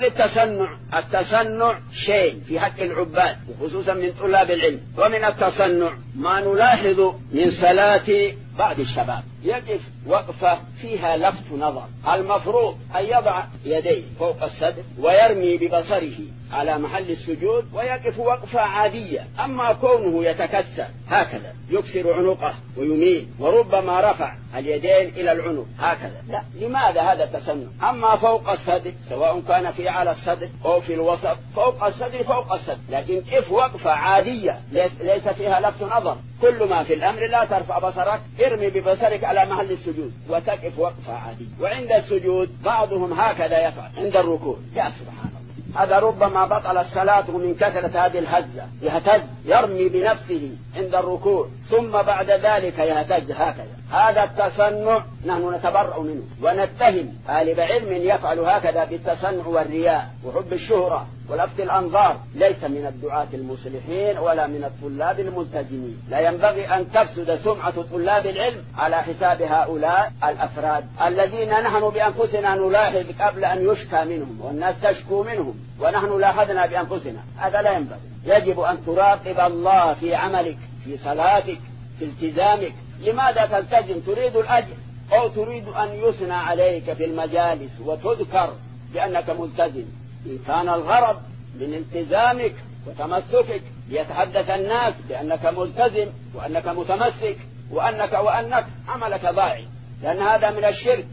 التصنع شيء في حق العباد وخصوصا من طلاب العلم. ومن التصنع ما نلاحظ من صلاة بعض الشباب، يقف وقفة فيها لفت نظر. المفروض أن يضع يديه فوق الصدر ويرمي ببصره على محل السجود ويقف وقفة عادية. أما كونه يتكسر هكذا يكسر عنقه ويميل وربما رفع اليدين إلى العنق هكذا، لا، لماذا هذا التصنع؟ أما فوق الصدر سواء كان في على الصدر أو في الوسط، فوق الصدر فوق الصدر، لكن قف وقفة عادية ليس فيها لفت نظر. كل ما في الأمر لا ترفع بصرك، ارمي ببصرك على محل السجود وتقف وقفة عادية. وعند السجود بعضهم هكذا يفعل عند الركوع، يا سبحان الله، هذا ربما بطل الصلاة من كثرة هذه الهزة. يهتز يرمي بنفسه عند الركوع ثم بعد ذلك يهتز هكذا. هذا التصنع نحن نتبرأ منه ونتهم طالب علم يفعل هكذا بالتصنع والرياء وحب الشهرة ولفت الأنظار. ليس من الدعاة المصلحين ولا من الطلاب الملتزمين. لا ينبغي أن تفسد سمعة طلاب العلم على حساب هؤلاء الأفراد الذين نحن بأنفسنا نلاحظ قبل أن يشكى منهم والناس تشكو منهم ونحن لاحظنا بأنفسنا. هذا لا ينبغي. يجب أن تراقب الله في عملك، في صلاتك، في التزامك. لماذا تلتزم؟ تريد الأجر أو تريد أن يثنى عليك في المجالس وتذكر بأنك ملتزم؟ إن كان الغرض من التزامك وتمسكك ليتحدث الناس بأنك ملتزم وأنك متمسك وأنك عملك ضائع، لأن هذا من الشرك.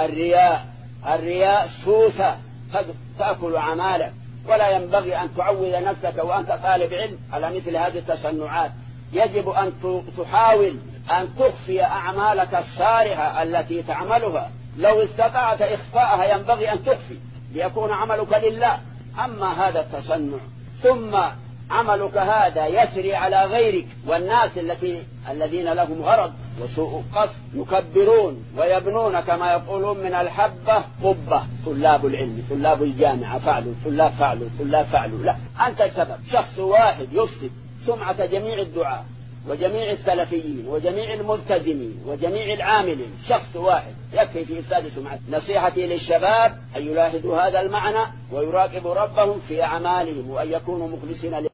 الرياء سوسة تأكل عمالك، ولا ينبغي أن تعود نفسك وأنت طالب علم على مثل هذه التصنعات. يجب أن تحاول أن تخفي أعمالك الصالحة التي تعملها. لو استطعت إخفاءها ينبغي أن تخفي ليكون عملك لله. أما هذا التصنع ثم عملك هذا يسري على غيرك والناس الذين لهم غرض وسوء قصد يكبرون ويبنون كما يقولون من الحبة قبة. طلاب العلم، طلاب الجامعة فعلوا، طلاب فعلوا. لا، أنت السبب. شخص واحد يفسد سمعة جميع الدعاة وجميع السلفيين وجميع الملتزمين وجميع العاملين. شخص واحد يكفي في إفساد سمعة. نصيحتي للشباب أن يلاحظوا هذا المعنى ويراقبوا ربهم في أعمالهم وأن يكونوا مخلصين